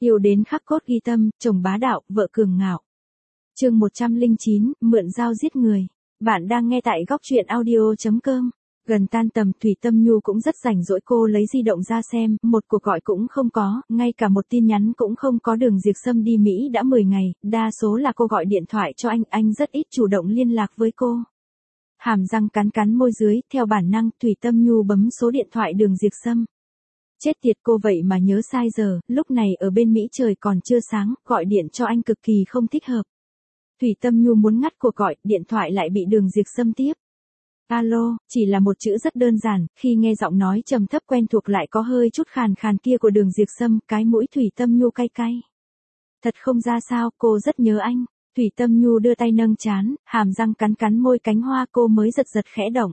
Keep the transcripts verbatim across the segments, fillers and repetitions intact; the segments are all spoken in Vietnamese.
Yêu đến khắc cốt ghi tâm, chồng bá đạo, vợ cường ngạo. Chương một trăm lẻ chín, mượn dao giết người. Bạn đang nghe tại góc truyện audio chấm com. Gần tan tầm, Thủy Tâm Nhu cũng rất rảnh rỗi, cô lấy di động ra xem, một cuộc gọi cũng không có, ngay cả một tin nhắn cũng không có. Đường Diệp Sâm đi Mỹ đã mười ngày, đa số là cô gọi điện thoại cho anh, anh rất ít chủ động liên lạc với cô. Hàm răng cắn cắn môi dưới, theo bản năng, Thủy Tâm Nhu bấm số điện thoại Đường Diệp Sâm. Chết tiệt, cô vậy mà nhớ sai giờ, lúc này ở bên Mỹ trời còn chưa sáng, gọi điện cho anh cực kỳ không thích hợp. Thủy Tâm Nhu muốn ngắt cuộc gọi, điện thoại lại bị Đường Diệp Sâm tiếp. Alo, chỉ là một chữ rất đơn giản, khi nghe giọng nói trầm thấp quen thuộc lại có hơi chút khàn khàn kia của Đường Diệp Sâm, cái mũi Thủy Tâm Nhu cay cay. Thật không ra sao, cô rất nhớ anh. Thủy Tâm Nhu đưa tay nâng trán, hàm răng cắn cắn môi, cánh hoa cô mới giật giật khẽ động.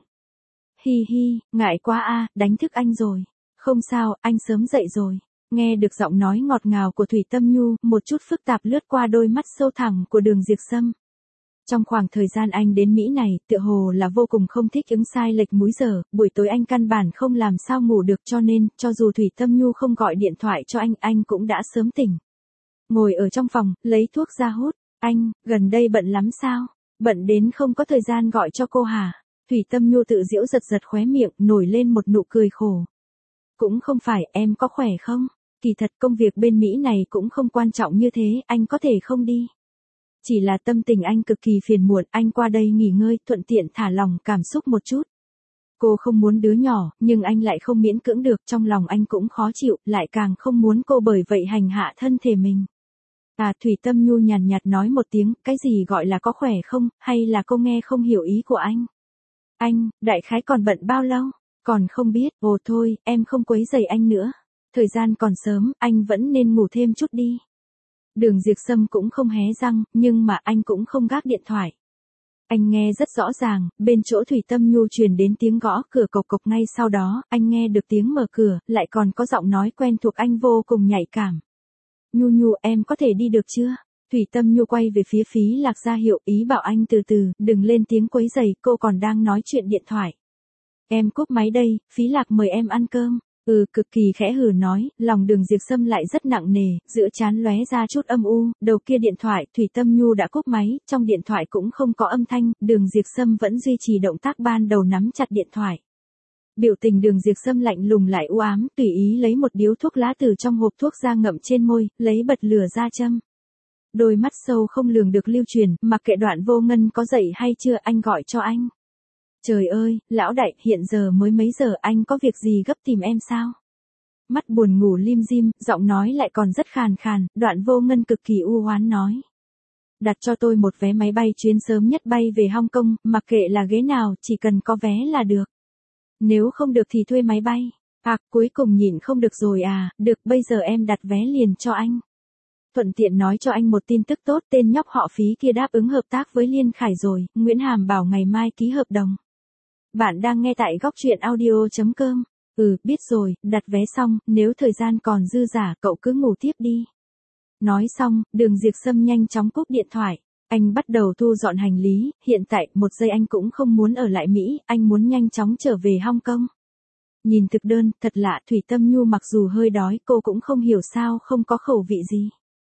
Hi hi, ngại quá a, đánh thức anh rồi. Không sao, anh sớm dậy rồi. Nghe được giọng nói ngọt ngào của Thủy Tâm Nhu, một chút phức tạp lướt qua đôi mắt sâu thẳm của Đường Diệp Sâm. Trong khoảng thời gian anh đến Mỹ này, tựa hồ là vô cùng không thích ứng sai lệch múi giờ, buổi tối anh căn bản không làm sao ngủ được, cho nên, cho dù Thủy Tâm Nhu không gọi điện thoại cho anh, anh cũng đã sớm tỉnh. Ngồi ở trong phòng, lấy thuốc ra hút. Anh, gần đây bận lắm sao? Bận đến không có thời gian gọi cho cô hả? Thủy Tâm Nhu tự giễu, giật giật khóe miệng, nổi lên một nụ cười khổ. Cũng không phải, em có khỏe không? Kỳ thật công việc bên Mỹ này cũng không quan trọng như thế, anh có thể không đi. Chỉ là tâm tình anh cực kỳ phiền muộn, anh qua đây nghỉ ngơi, thuận tiện thả lỏng cảm xúc một chút. Cô không muốn đứa nhỏ, nhưng anh lại không miễn cưỡng được, trong lòng anh cũng khó chịu, lại càng không muốn cô bởi vậy hành hạ thân thể mình. À, Thủy Tâm Nhu nhàn nhạt nói một tiếng, cái gì gọi là có khỏe không, hay là cô nghe không hiểu ý của anh? Anh, đại khái còn bận bao lâu? Còn không biết, ồ thôi, em không quấy rầy anh nữa. Thời gian còn sớm, anh vẫn nên ngủ thêm chút đi. Đường Diệp Sâm cũng không hé răng, nhưng mà anh cũng không gác điện thoại. Anh nghe rất rõ ràng, bên chỗ Thủy Tâm Nhu truyền đến tiếng gõ cửa cộc cộc, ngay sau đó, anh nghe được tiếng mở cửa, lại còn có giọng nói quen thuộc, anh vô cùng nhạy cảm. Nhu Nhu, em có thể đi được chưa? Thủy Tâm Nhu quay về phía Phí Lạc ra hiệu, ý bảo anh từ từ, đừng lên tiếng quấy rầy, cô còn đang nói chuyện điện thoại. Em cúp máy đây, Phí Lạc mời em ăn cơm. Ừ, cực kỳ khẽ hừ nói, lòng Đường Diệp Sâm lại rất nặng nề, giữa trán lóe ra chút âm u, đầu kia điện thoại, Thủy Tâm Nhu đã cúp máy, trong điện thoại cũng không có âm thanh, Đường Diệp Sâm vẫn duy trì động tác ban đầu nắm chặt điện thoại. Biểu tình Đường Diệp Sâm lạnh lùng lại u ám, tùy ý lấy một điếu thuốc lá từ trong hộp thuốc ra ngậm trên môi, lấy bật lửa ra châm. Đôi mắt sâu không lường được lưu truyền, mặc kệ Đoạn Vô Ngân có dậy hay chưa, anh gọi cho anh. Trời ơi, lão đại, hiện giờ mới mấy giờ, anh có việc gì gấp tìm em sao? Mắt buồn ngủ lim dim, giọng nói lại còn rất khàn khàn, Đoạn Vô Ngân cực kỳ u hoán nói. Đặt cho tôi một vé máy bay chuyến sớm nhất bay về Hong Kong, mặc kệ là ghế nào, chỉ cần có vé là được. Nếu không được thì thuê máy bay. À, cuối cùng nhịn không được rồi à, được, bây giờ em đặt vé liền cho anh. Thuận tiện nói cho anh một tin tức tốt, tên nhóc họ Phí kia đáp ứng hợp tác với Liên Khải rồi, Nguyễn Hàm bảo ngày mai ký hợp đồng. Bạn đang nghe tại góc truyện audio chấm com. Ừ, biết rồi, đặt vé xong, nếu thời gian còn dư dả, cậu cứ ngủ tiếp đi. Nói xong, Đường Diệp Sâm nhanh chóng cúp điện thoại. Anh bắt đầu thu dọn hành lý, hiện tại, một giây anh cũng không muốn ở lại Mỹ, anh muốn nhanh chóng trở về Hong Kong. Nhìn thực đơn, thật lạ, Thủy Tâm Nhu mặc dù hơi đói, cô cũng không hiểu sao không có khẩu vị gì.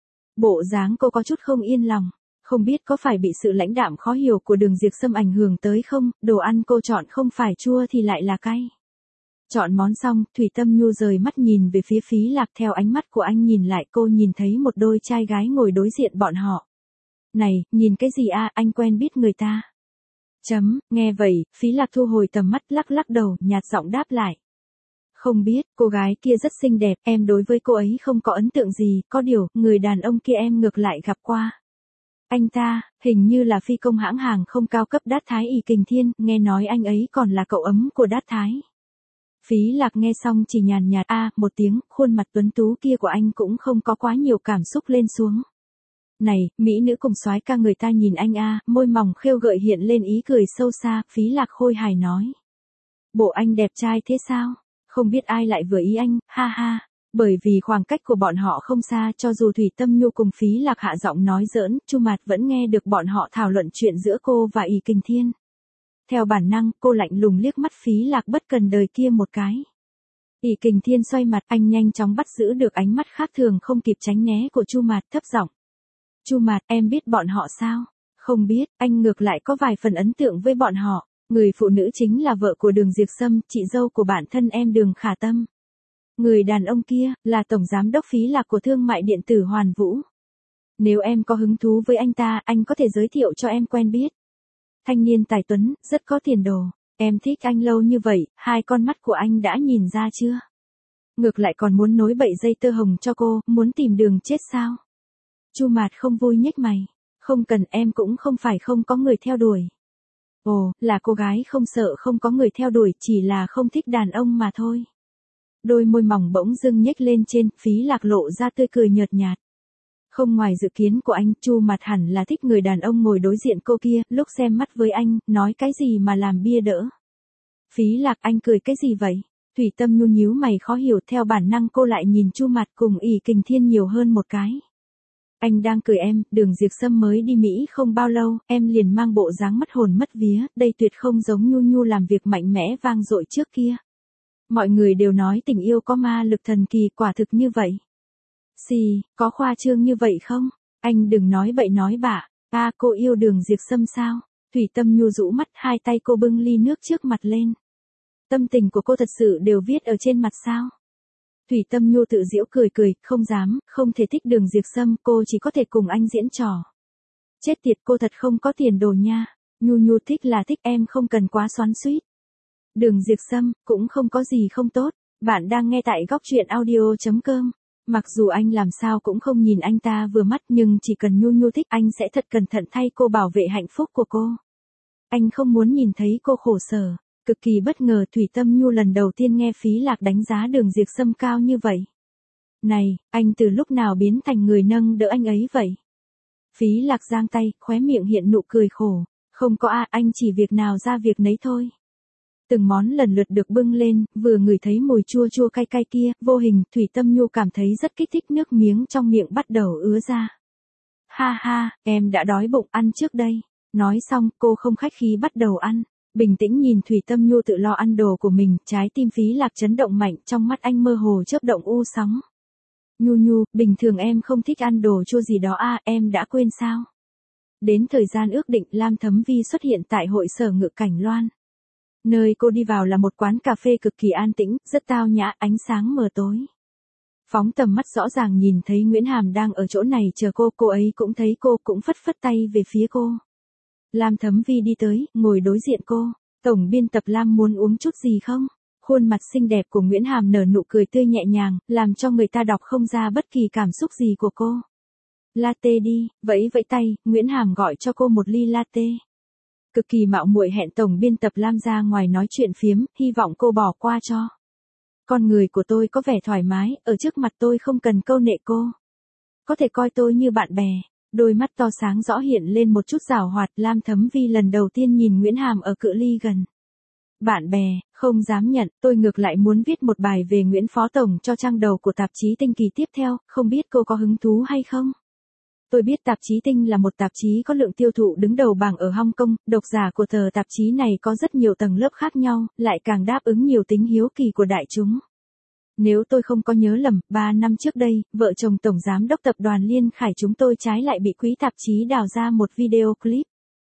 Bộ dáng cô có chút không yên lòng. Không biết có phải bị sự lãnh đạm khó hiểu của Đường Diệp Sâm ảnh hưởng tới không, đồ ăn cô chọn không phải chua thì lại là cay. Chọn món xong, Thủy Tâm Nhu rời mắt nhìn về phía Phí Lạc, theo ánh mắt của anh nhìn lại, cô nhìn thấy một đôi trai gái ngồi đối diện bọn họ. Này, nhìn cái gì a, anh quen biết người ta. Chấm, nghe vậy, Phí Lạc thu hồi tầm mắt, lắc lắc đầu, nhạt giọng đáp lại. Không biết, cô gái kia rất xinh đẹp, em đối với cô ấy không có ấn tượng gì, có điều, người đàn ông kia em ngược lại gặp qua. Anh ta, hình như là phi công hãng hàng không cao cấp Đát Thái ỷ Kình Thiên, nghe nói anh ấy còn là cậu ấm của Đát Thái. Phí Lạc nghe xong chỉ nhàn nhạt a một tiếng, khuôn mặt tuấn tú kia của anh cũng không có quá nhiều cảm xúc lên xuống. Này, mỹ nữ cùng soái ca người ta nhìn anh a, môi mỏng khêu gợi hiện lên ý cười sâu xa, Phí Lạc khôi hài nói. Bộ anh đẹp trai thế sao? Không biết ai lại vừa ý anh, ha ha. Bởi vì khoảng cách của bọn họ không xa, cho dù Thủy Tâm Nhu cùng Phí Lạc hạ giọng nói giỡn, Chu Mạt vẫn nghe được bọn họ thảo luận chuyện giữa cô và ỷ Kình Thiên. Theo bản năng, cô lạnh lùng liếc mắt Phí Lạc bất cần đời kia một cái. Ỷ Kình Thiên xoay mặt, anh nhanh chóng bắt giữ được ánh mắt khác thường không kịp tránh né của Chu Mạt, thấp giọng. Chu Mạt, em biết bọn họ sao? Không biết, anh ngược lại có vài phần ấn tượng với bọn họ. Người phụ nữ chính là vợ của Đường Diệp Sâm, chị dâu của bạn thân em Đường Khả Tâm. Người đàn ông kia, là tổng giám đốc phí lạc của thương mại điện tử Hoàn Vũ. Nếu em có hứng thú với anh ta, anh có thể giới thiệu cho em quen biết. Thanh niên tài tuấn, rất có tiền đồ. Em thích anh lâu như vậy, hai con mắt của anh đã nhìn ra chưa? Ngược lại còn muốn nối bậy dây tơ hồng cho cô, muốn tìm đường chết sao? Chu Mạt không vui nhếch mày. Không cần, em cũng không phải không có người theo đuổi. Ồ, là cô gái không sợ không có người theo đuổi, chỉ là không thích đàn ông mà thôi. Đôi môi mỏng bỗng dưng nhếch lên trên, Phí Lạc lộ ra tươi cười nhợt nhạt. Không ngoài dự kiến của anh, Chu Mạt hẳn là thích người đàn ông ngồi đối diện cô kia, lúc xem mắt với anh, nói cái gì mà làm bia đỡ. Phí Lạc, anh cười cái gì vậy? Thủy Tâm Nhu nhíu mày khó hiểu, theo bản năng cô lại nhìn Chu Mạt cùng Ỷ Kình Thiên nhiều hơn một cái. Anh đang cười em, Đường Diệp Sâm mới đi Mỹ không bao lâu, em liền mang bộ dáng mất hồn mất vía, đây tuyệt không giống Nhu Nhu làm việc mạnh mẽ vang dội trước kia. Mọi người đều nói tình yêu có ma lực thần kỳ, quả thực như vậy. Xì, có khoa trương như vậy không? Anh đừng nói bậy nói bạ. À, cô yêu Đường Diệp Sâm sao? Thủy Tâm Nhu rũ mắt, hai tay cô bưng ly nước trước mặt lên. Tâm tình của cô thật sự đều viết ở trên mặt sao? Thủy Tâm Nhu tự giễu cười cười, không dám, không thể thích Đường Diệp Sâm, cô chỉ có thể cùng anh diễn trò. Chết tiệt, cô thật không có tiền đồ nha. Nhu Nhu thích là thích, em không cần quá xoắn xuýt. Đường Diệp Sâm, cũng không có gì không tốt. Bạn đang nghe tại góc truyện audio chấm com. Mặc dù anh làm sao cũng không nhìn anh ta vừa mắt, nhưng chỉ cần Nhu Nhu thích, anh sẽ thật cẩn thận thay cô bảo vệ hạnh phúc của cô. Anh không muốn nhìn thấy cô khổ sở. Cực kỳ bất ngờ, Thủy Tâm Nhu lần đầu tiên nghe Phí Lạc đánh giá Đường Diệp Sâm cao như vậy. Này, anh từ lúc nào biến thành người nâng đỡ anh ấy vậy? Phí Lạc giang tay, khóe miệng hiện nụ cười khổ. Không có a, anh chỉ việc nào ra việc nấy thôi. Từng món lần lượt được bưng lên, vừa ngửi thấy mùi chua chua cay cay kia, vô hình, Thủy Tâm Nhu cảm thấy rất kích thích, nước miếng trong miệng bắt đầu ứa ra. Ha ha, em đã đói bụng, ăn trước đây. Nói xong, cô không khách khí bắt đầu ăn. Bình tĩnh nhìn Thủy Tâm Nhu tự lo ăn đồ của mình, trái tim Phí Lạc chấn động mạnh, trong mắt anh mơ hồ chớp động u sóng. Nhu Nhu, bình thường em không thích ăn đồ chua gì đó à, em đã quên sao? Đến thời gian ước định, Lam Thấm Vi xuất hiện tại hội sở Ngự Cảnh Loan. Nơi cô đi vào là một quán cà phê cực kỳ an tĩnh, rất tao nhã, ánh sáng mờ tối. Phóng tầm mắt rõ ràng nhìn thấy Nguyễn Hàm đang ở chỗ này chờ cô, cô ấy cũng thấy cô, cũng phất phất tay về phía cô. Lam Thấm Vi đi tới, ngồi đối diện cô. Tổng biên tập Lam muốn uống chút gì không? Khuôn mặt xinh đẹp của Nguyễn Hàm nở nụ cười tươi nhẹ nhàng, làm cho người ta đọc không ra bất kỳ cảm xúc gì của cô. Latte đi, vẫy vẫy tay, Nguyễn Hàm gọi cho cô một ly latte. Cực kỳ mạo muội hẹn tổng biên tập Lam ra ngoài nói chuyện phiếm, hy vọng cô bỏ qua cho. Con người của tôi có vẻ thoải mái, ở trước mặt tôi không cần câu nệ cô. Có thể coi tôi như bạn bè. Đôi mắt to sáng rõ hiện lên một chút giảo hoạt, Lam Thấm Vi lần đầu tiên nhìn Nguyễn Hàm ở cự ly gần. Bạn bè, không dám nhận, tôi ngược lại muốn viết một bài về Nguyễn Phó Tổng cho trang đầu của tạp chí Tinh kỳ tiếp theo, không biết cô có hứng thú hay không? Tôi biết tạp chí Tinh là một tạp chí có lượng tiêu thụ đứng đầu bảng ở Hong Kong, độc giả của tờ tạp chí này có rất nhiều tầng lớp khác nhau, lại càng đáp ứng nhiều tính hiếu kỳ của đại chúng. Nếu tôi không có nhớ lầm, ba năm trước đây, vợ chồng Tổng Giám đốc Tập đoàn Liên Khải chúng tôi trái lại bị quý tạp chí đào ra một video clip.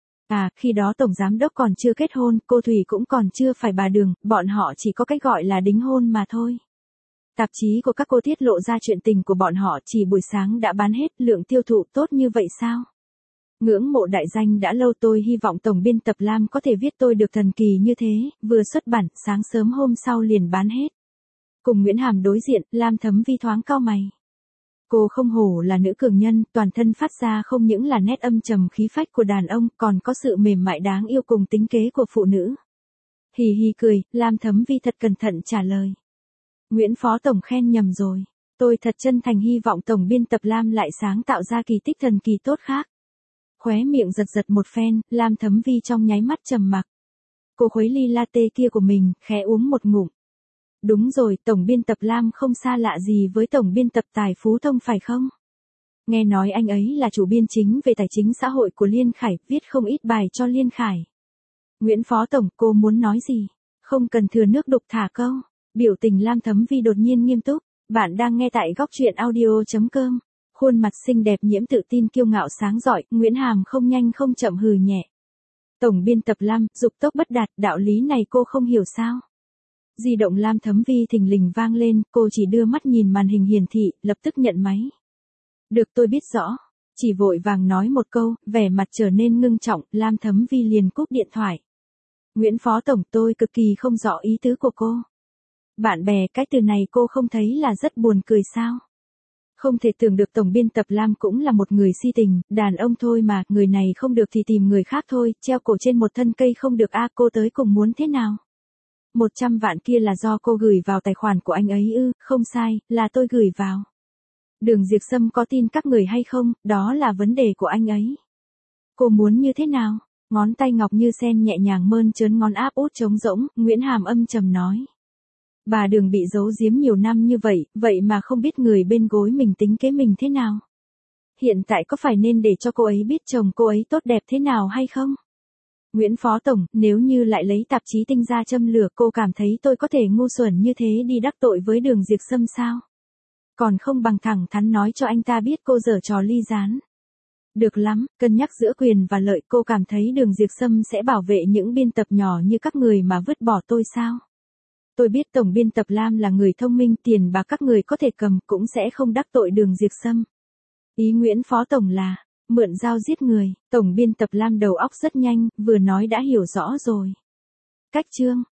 À, khi đó Tổng Giám đốc còn chưa kết hôn, cô Thủy cũng còn chưa phải bà Đường, bọn họ chỉ có cách gọi là đính hôn mà thôi. Tạp chí của các cô tiết lộ ra chuyện tình của bọn họ chỉ buổi sáng đã bán hết, lượng tiêu thụ tốt như vậy sao? Ngưỡng mộ đại danh đã lâu, tôi hy vọng Tổng biên tập Lam có thể viết tôi được thần kỳ như thế, vừa xuất bản, sáng sớm hôm sau liền bán hết. Cùng Nguyễn Hàm đối diện, Lam Thấm Vi thoáng cau mày. Cô không hổ là nữ cường nhân, toàn thân phát ra không những là nét âm trầm khí phách của đàn ông, còn có sự mềm mại đáng yêu cùng tính kế của phụ nữ. Hì hì cười, Lam Thấm Vi thật cẩn thận trả lời. Nguyễn Phó Tổng khen nhầm rồi. Tôi thật chân thành hy vọng Tổng biên tập Lam lại sáng tạo ra kỳ tích thần kỳ tốt khác. Khóe miệng giật giật một phen, Lam Thấm Vi trong nháy mắt trầm mặc. Cô khuấy ly latte kia của mình, khẽ uống một ngụm. Đúng rồi, Tổng biên tập Lam không xa lạ gì với Tổng biên tập Tài Phú Thông phải không? Nghe nói anh ấy là chủ biên chính về tài chính xã hội của Liên Khải, viết không ít bài cho Liên Khải. Nguyễn Phó Tổng, cô muốn nói gì? Không cần thừa nước đục thả câu. Biểu tình Lam Thấm Vi đột nhiên nghiêm túc. Bạn đang nghe tại góc truyện audio.com. Khuôn mặt xinh đẹp nhiễm tự tin kiêu ngạo sáng rọi, Nguyễn Hàm không nhanh không chậm hừ nhẹ. Tổng biên tập Lam, dục tốc bất đạt, đạo lý này cô không hiểu sao? Di động Lam Thấm Vi thình lình vang lên, cô chỉ đưa mắt nhìn màn hình hiển thị, lập tức nhận máy. Được, tôi biết rõ. Chỉ vội vàng nói một câu, vẻ mặt trở nên ngưng trọng, Lam Thấm Vi liền cúp điện thoại. Nguyễn Phó Tổng, tôi cực kỳ không rõ ý tứ của cô. Bạn bè, cái từ này cô không thấy là rất buồn cười sao? Không thể tưởng được tổng biên tập Lam cũng là một người si tình, đàn ông thôi mà, người này không được thì tìm người khác thôi, treo cổ trên một thân cây không được a, cô tới cùng muốn thế nào? Một trăm vạn kia là do cô gửi vào tài khoản của anh ấy ư? Không sai, là tôi gửi vào. Đường Diệp Sâm có tin các người hay không, đó là vấn đề của anh ấy. Cô muốn như thế nào? Ngón tay ngọc như sen nhẹ nhàng mơn trớn ngón áp út trống rỗng, Nguyễn Hàm âm trầm nói. Bà Đường bị giấu giếm nhiều năm như vậy, vậy mà không biết người bên gối mình tính kế mình thế nào. Hiện tại có phải nên để cho cô ấy biết chồng cô ấy tốt đẹp thế nào hay không? Nguyễn Phó Tổng, nếu như lại lấy tạp chí Tinh ra châm lửa, cô cảm thấy tôi có thể ngu xuẩn như thế đi đắc tội với Đường Diệp Sâm sao? Còn không bằng thẳng thắn nói cho anh ta biết cô giở trò ly gián. Được lắm, cân nhắc giữa quyền và lợi, cô cảm thấy Đường Diệp Sâm sẽ bảo vệ những biên tập nhỏ như các người mà vứt bỏ tôi sao? Tôi biết tổng biên tập Lam là người thông minh, tiền bạc các người có thể cầm, cũng sẽ không đắc tội Đường Diệp Sâm. Ý Nguyễn Phó Tổng là, mượn dao giết người, tổng biên tập Lam đầu óc rất nhanh, vừa nói đã hiểu rõ rồi. Cách chương